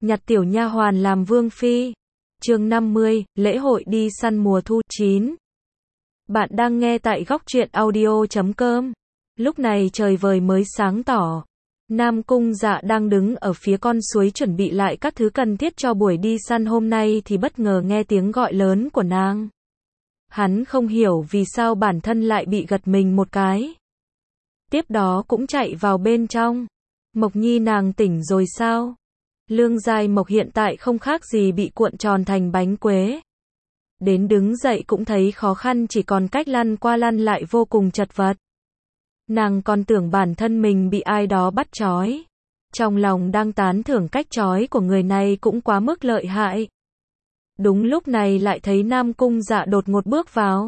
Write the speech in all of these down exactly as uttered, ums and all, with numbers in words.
Nhặt tiểu nha hoàn làm vương phi. Chương năm mươi, lễ hội đi săn mùa thu. chín. Bạn đang nghe tại góc truyện audio chấm com. Lúc này trời vời mới sáng tỏ. Nam Cung Dạ đang đứng ở phía con suối chuẩn bị lại các thứ cần thiết cho buổi đi săn hôm nay thì bất ngờ nghe tiếng gọi lớn của nàng. Hắn không hiểu vì sao bản thân lại bị gật mình một cái. Tiếp đó cũng chạy vào bên trong. Mộc Nhi, nàng tỉnh rồi sao? Lương Giai Mộc hiện tại không khác gì bị cuộn tròn thành bánh quế. Đến đứng dậy cũng thấy khó khăn, chỉ còn cách lăn qua lăn lại vô cùng chật vật. Nàng còn tưởng bản thân mình bị ai đó bắt trói. Trong lòng đang tán thưởng cách trói của người này cũng quá mức lợi hại. Đúng lúc này lại thấy Nam Cung Dạ đột ngột bước vào.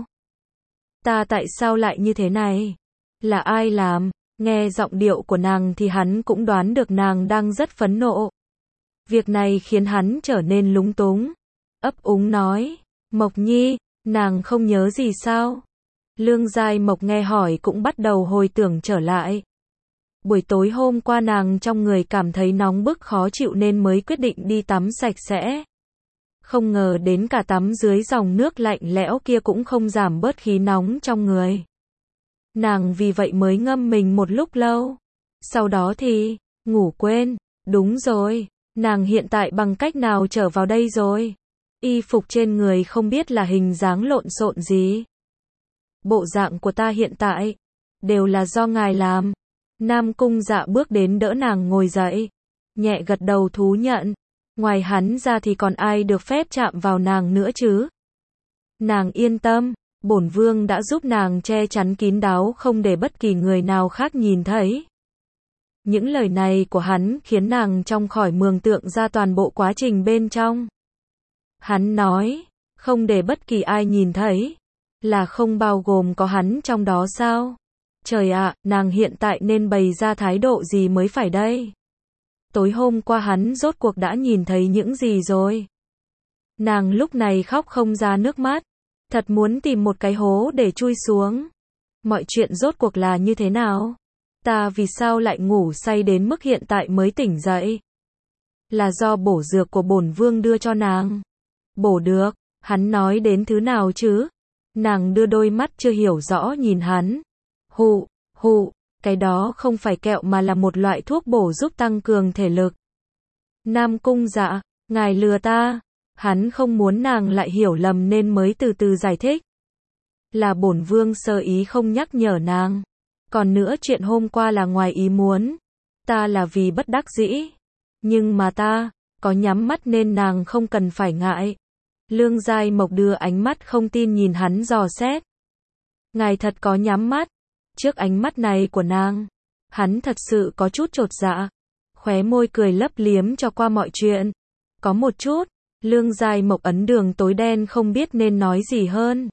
Ta tại sao lại như thế này? Là ai làm? Nghe giọng điệu của nàng thì hắn cũng đoán được nàng đang rất phẫn nộ. Việc này khiến hắn trở nên lúng túng. Ấp úng nói, Mộc Nhi, nàng không nhớ gì sao? Lương Giai Mộc nghe hỏi cũng bắt đầu hồi tưởng trở lại. Buổi tối hôm qua nàng trong người cảm thấy nóng bức khó chịu nên mới quyết định đi tắm sạch sẽ. Không ngờ đến cả tắm dưới dòng nước lạnh lẽo kia cũng không giảm bớt khí nóng trong người. Nàng vì vậy mới ngâm mình một lúc lâu. Sau đó thì, ngủ quên. Đúng rồi, nàng hiện tại bằng cách nào trở vào đây rồi? Y phục trên người không biết là hình dáng lộn xộn gì. Bộ dạng của ta hiện tại, đều là do ngài làm. Nam Cung Dạ bước đến đỡ nàng ngồi dậy. Nhẹ gật đầu thú nhận. Ngoài hắn ra thì còn ai được phép chạm vào nàng nữa chứ? Nàng yên tâm. Bổn vương đã giúp nàng che chắn kín đáo không để bất kỳ người nào khác nhìn thấy. Những lời này của hắn khiến nàng trong khỏi mường tượng ra toàn bộ quá trình bên trong. Hắn nói, không để bất kỳ ai nhìn thấy, là không bao gồm có hắn trong đó sao? Trời ạ, nàng hiện tại nên bày ra thái độ gì mới phải đây? Tối hôm qua hắn rốt cuộc đã nhìn thấy những gì rồi? Nàng lúc này khóc không ra nước mắt. Thật muốn tìm một cái hố để chui xuống. Mọi chuyện rốt cuộc là như thế nào? Ta vì sao lại ngủ say đến mức hiện tại mới tỉnh dậy? Là do bổ dược của bổn vương đưa cho nàng. Bổ được, hắn nói đến thứ nào chứ? Nàng đưa đôi mắt chưa hiểu rõ nhìn hắn. Hụ, hụ, cái đó không phải kẹo mà là một loại thuốc bổ giúp tăng cường thể lực. Nam Cung Dạ, ngài lừa ta. Hắn không muốn nàng lại hiểu lầm nên mới từ từ giải thích. Là bổn vương sơ ý không nhắc nhở nàng. Còn nữa chuyện hôm qua là ngoài ý muốn. Ta là vì bất đắc dĩ. Nhưng mà ta, có nhắm mắt nên nàng không cần phải ngại. Lương Giai Mộc đưa ánh mắt không tin nhìn hắn dò xét. Ngài thật có nhắm mắt. Trước ánh mắt này của nàng, hắn thật sự có chút chột dạ. Khóe môi cười lấp liếm cho qua mọi chuyện. Có một chút. Lương Giai Mộc ấn đường tối đen không biết nên nói gì hơn.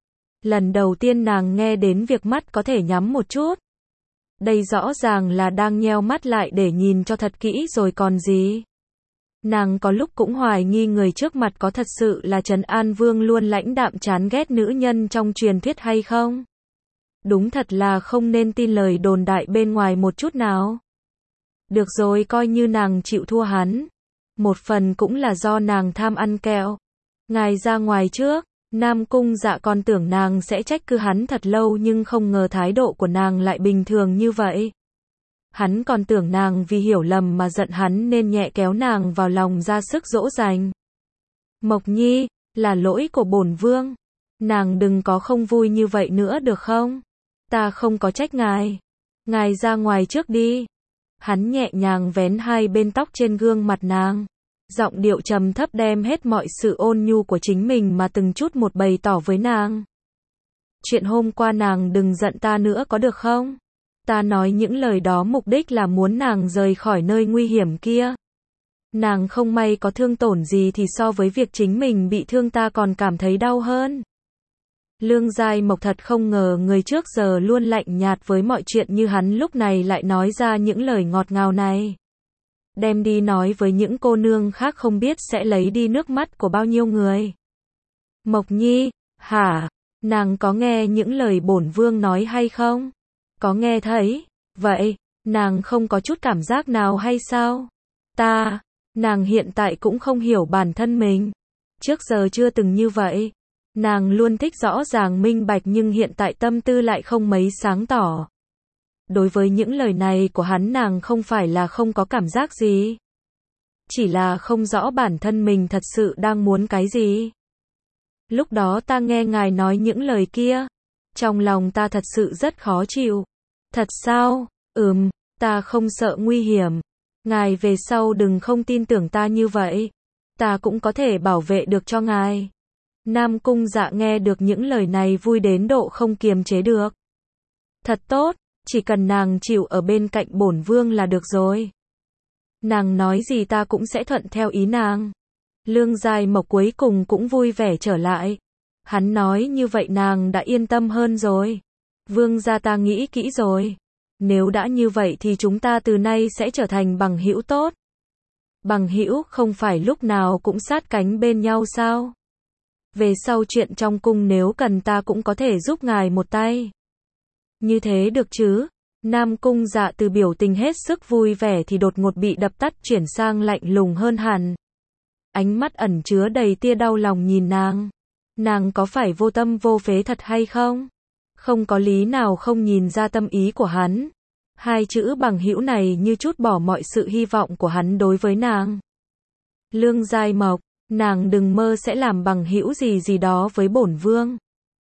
Lần đầu tiên nàng nghe đến việc mắt có thể nhắm một chút. Đây rõ ràng là đang nheo mắt lại để nhìn cho thật kỹ rồi còn gì. Nàng có lúc cũng hoài nghi người trước mặt có thật sự là Trấn An Vương luôn lãnh đạm chán ghét nữ nhân trong truyền thuyết hay không. Đúng thật là không nên tin lời đồn đại bên ngoài một chút nào. Được rồi, coi như nàng chịu thua hắn. Một phần cũng là do nàng tham ăn kẹo. Ngài ra ngoài trước. Nam Cung Dạ còn tưởng nàng sẽ trách cứ hắn thật lâu nhưng không ngờ thái độ của nàng lại bình thường như vậy. Hắn còn tưởng nàng vì hiểu lầm mà giận hắn nên nhẹ kéo nàng vào lòng ra sức dỗ dành. Mộc Nhi, là lỗi của bổn vương. Nàng đừng có không vui như vậy nữa được không? Ta không có trách ngài. Ngài ra ngoài trước đi. Hắn nhẹ nhàng vén hai bên tóc trên gương mặt nàng. Giọng điệu trầm thấp đem hết mọi sự ôn nhu của chính mình mà từng chút một bày tỏ với nàng. Chuyện hôm qua nàng đừng giận ta nữa có được không? Ta nói những lời đó mục đích là muốn nàng rời khỏi nơi nguy hiểm kia. Nàng không may có thương tổn gì thì so với việc chính mình bị thương ta còn cảm thấy đau hơn. Lương Giai Mộc thật không ngờ người trước giờ luôn lạnh nhạt với mọi chuyện như hắn lúc này lại nói ra những lời ngọt ngào này. Đem đi nói với những cô nương khác không biết sẽ lấy đi nước mắt của bao nhiêu người. Mộc Nhi, hả? Nàng có nghe những lời bổn vương nói hay không? Có nghe thấy? Vậy, nàng không có chút cảm giác nào hay sao? Ta, Nàng hiện tại cũng không hiểu bản thân mình. Trước giờ chưa từng như vậy. Nàng luôn thích rõ ràng minh bạch nhưng hiện tại tâm tư lại không mấy sáng tỏ. Đối với những lời này của hắn nàng không phải là không có cảm giác gì. Chỉ là không rõ bản thân mình thật sự đang muốn cái gì. Lúc đó ta nghe ngài nói những lời kia. Trong lòng ta thật sự rất khó chịu. Thật sao? Ừm, ta không sợ nguy hiểm. Ngài về sau đừng không tin tưởng ta như vậy. Ta cũng có thể bảo vệ được cho ngài. Nam Cung Dạ nghe được những lời này vui đến độ không kiềm chế được. Thật tốt, chỉ cần nàng chịu ở bên cạnh bổn vương là được rồi. Nàng nói gì ta cũng sẽ thuận theo ý nàng. Lương Giai Mộc cuối cùng cũng vui vẻ trở lại. Hắn nói như vậy nàng đã yên tâm hơn rồi. Vương gia ta nghĩ kỹ rồi. Nếu đã như vậy thì chúng ta từ nay sẽ trở thành bằng hữu tốt. Bằng hữu không phải lúc nào cũng sát cánh bên nhau sao? Về sau chuyện trong cung nếu cần ta cũng có thể giúp ngài một tay. Như thế được chứ? Nam Cung Dạ từ biểu tình hết sức vui vẻ thì đột ngột bị đập tắt chuyển sang lạnh lùng hơn hẳn. Ánh mắt ẩn chứa đầy tia đau lòng nhìn nàng. Nàng có phải vô tâm vô phế thật hay không? Không có lý nào không nhìn ra tâm ý của hắn. Hai chữ bằng hữu này như trút bỏ mọi sự hy vọng của hắn đối với nàng. Lương Giai Mộc, nàng đừng mơ sẽ làm bằng hữu gì gì đó với bổn vương.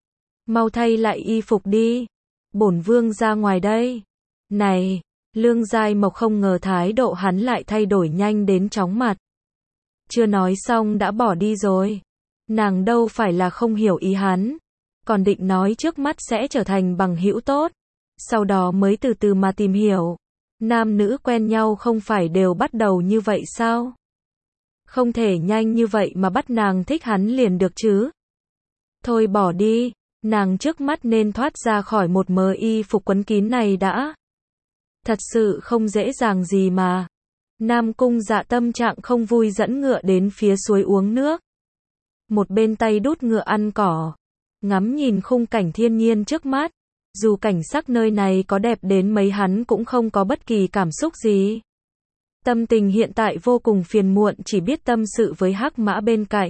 Mau thay lại y phục đi. Bổn vương ra ngoài đây. Này, Lương Giai Mộc không ngờ thái độ hắn lại thay đổi nhanh đến chóng mặt. Chưa nói xong đã bỏ đi rồi. Nàng đâu phải là không hiểu ý hắn. Còn định nói trước mắt sẽ trở thành bằng hữu tốt. Sau đó mới từ từ mà tìm hiểu. Nam nữ quen nhau không phải đều bắt đầu như vậy sao? Không thể nhanh như vậy mà bắt nàng thích hắn liền được chứ. Thôi bỏ đi. Nàng trước mắt nên thoát ra khỏi một mớ y phục quấn kín này đã. Thật sự không dễ dàng gì mà. Nam Cung Dạ tâm trạng không vui dẫn ngựa đến phía suối uống nước. Một bên tay đút ngựa ăn cỏ. Ngắm nhìn khung cảnh thiên nhiên trước mắt. Dù cảnh sắc nơi này có đẹp đến mấy hắn cũng không có bất kỳ cảm xúc gì. Tâm tình hiện tại vô cùng phiền muộn chỉ biết tâm sự với Hắc Mã bên cạnh.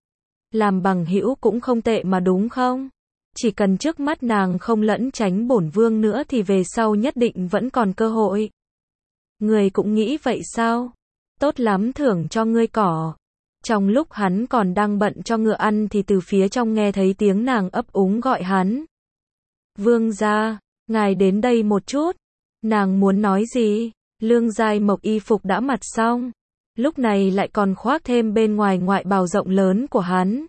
Làm bằng hữu cũng không tệ mà đúng không? Chỉ cần trước mắt nàng không lẫn tránh bổn vương nữa thì về sau nhất định vẫn còn cơ hội. Người cũng nghĩ vậy sao? Tốt lắm thưởng cho ngươi cỏ. Trong lúc hắn còn đang bận cho ngựa ăn thì từ phía trong nghe thấy tiếng nàng ấp úng gọi hắn. Vương gia, ngài đến đây một chút. Nàng muốn nói gì? Lương Giai Mộc y phục đã mặc xong. Lúc này lại còn khoác thêm bên ngoài ngoại bào rộng lớn của hắn.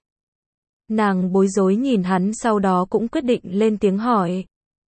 Nàng bối rối nhìn hắn sau đó cũng quyết định lên tiếng hỏi.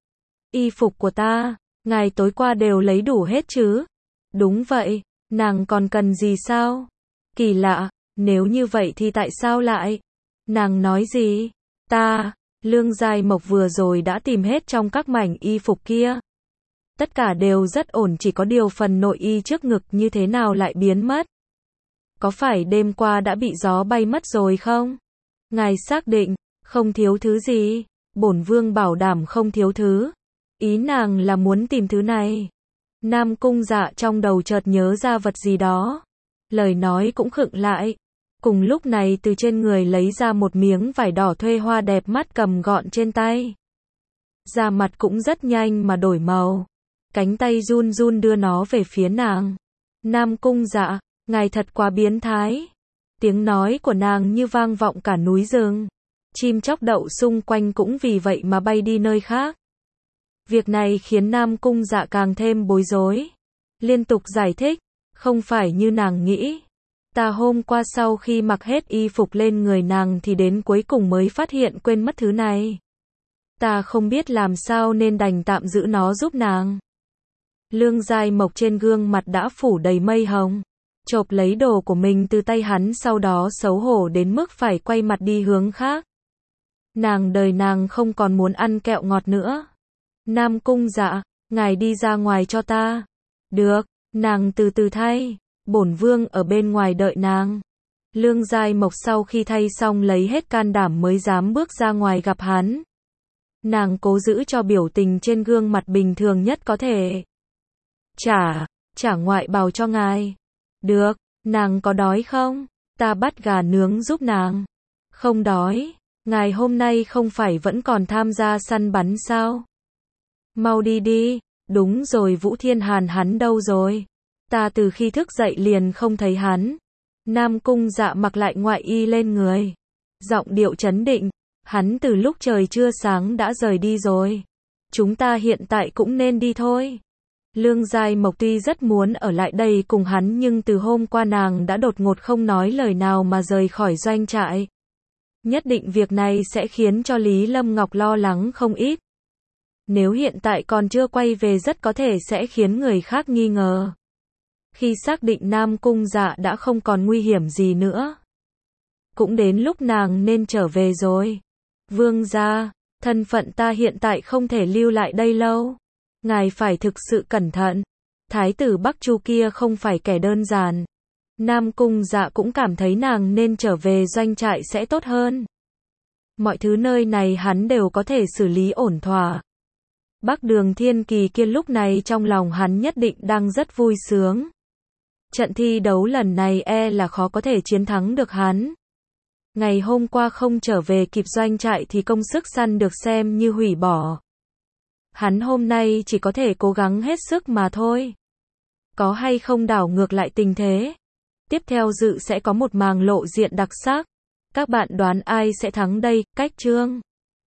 Y phục của ta, ngài tối qua đều lấy đủ hết chứ? Đúng vậy, nàng còn cần gì sao? Kỳ lạ, nếu như vậy thì tại sao lại? Nàng nói gì? Ta, Lương Giai Mộc vừa rồi đã tìm hết trong các mảnh y phục kia. Tất cả đều rất ổn chỉ có điều phần nội y trước ngực như thế nào lại biến mất. Có phải đêm qua đã bị gió bay mất rồi không? Ngài xác định, không thiếu thứ gì? Bổn vương bảo đảm không thiếu thứ. Ý nàng là muốn tìm thứ này. Nam Cung Dạ trong đầu chợt nhớ ra vật gì đó. Lời nói cũng khựng lại. Cùng lúc này từ trên người lấy ra một miếng vải đỏ thuê hoa đẹp mắt cầm gọn trên tay. Da mặt cũng rất nhanh mà đổi màu. Cánh tay run run đưa nó về phía nàng. Nam Cung Dạ, ngài thật quá biến thái. Tiếng nói của nàng như vang vọng cả núi rừng. Chim chóc đậu xung quanh cũng vì vậy mà bay đi nơi khác. Việc này khiến Nam Cung Dạ càng thêm bối rối. Liên tục giải thích, không phải như nàng nghĩ. Ta hôm qua sau khi mặc hết y phục lên người nàng thì đến cuối cùng mới phát hiện quên mất thứ này. Ta không biết làm sao nên đành tạm giữ nó giúp nàng. Lương Giai Mộc trên gương mặt đã phủ đầy mây hồng. Chộp lấy đồ của mình từ tay hắn sau đó xấu hổ đến mức phải quay mặt đi hướng khác. Nàng đời nàng không còn muốn ăn kẹo ngọt nữa. Nam Cung Dạ, ngài đi ra ngoài cho ta. Được, nàng từ từ thay. Bổn vương ở bên ngoài đợi nàng. Lương Giai Mộc sau khi thay xong lấy hết can đảm mới dám bước ra ngoài gặp hắn. Nàng cố giữ cho biểu tình trên gương mặt bình thường nhất có thể. Trả, trả ngoại bào cho ngài. Được, Nàng có đói không? Ta bắt gà nướng giúp nàng. Không đói. Ngài hôm nay không phải vẫn còn tham gia săn bắn sao? Mau đi đi. Đúng rồi, Vũ Thiên Hàn hắn đâu rồi? Ta từ khi thức dậy liền không thấy hắn. Nam Cung Dạ mặc lại ngoại y lên người. Giọng điệu trấn định. Hắn từ lúc trời chưa sáng đã rời đi rồi. Chúng ta hiện tại cũng nên đi thôi. Lương Giai Mộc tuy rất muốn ở lại đây cùng hắn nhưng từ hôm qua nàng đã đột ngột không nói lời nào mà rời khỏi doanh trại. Nhất định việc này sẽ khiến cho Lý Lâm Ngọc lo lắng không ít. Nếu hiện tại còn chưa quay về rất có thể sẽ khiến người khác nghi ngờ. Khi xác định Nam Cung Dạ đã không còn nguy hiểm gì nữa, cũng đến lúc nàng nên trở về rồi. Vương gia, thân phận ta hiện tại không thể lưu lại đây lâu. Ngài phải thực sự cẩn thận. Thái tử Bắc Chu kia không phải kẻ đơn giản. Nam Cung Dạ cũng cảm thấy nàng nên trở về doanh trại sẽ tốt hơn. Mọi thứ nơi này hắn đều có thể xử lý ổn thỏa. Bắc Đường Thiên Kỳ kia lúc này trong lòng hắn nhất định đang rất vui sướng. Trận thi đấu lần này e là khó có thể chiến thắng được hắn. Ngày hôm qua không trở về kịp doanh trại thì công sức săn được xem như hủy bỏ. Hắn hôm nay chỉ có thể cố gắng hết sức mà thôi. Có hay không đảo ngược lại tình thế? Tiếp theo dự sẽ có một màn lộ diện đặc sắc. Các bạn đoán ai sẽ thắng đây? Cách chương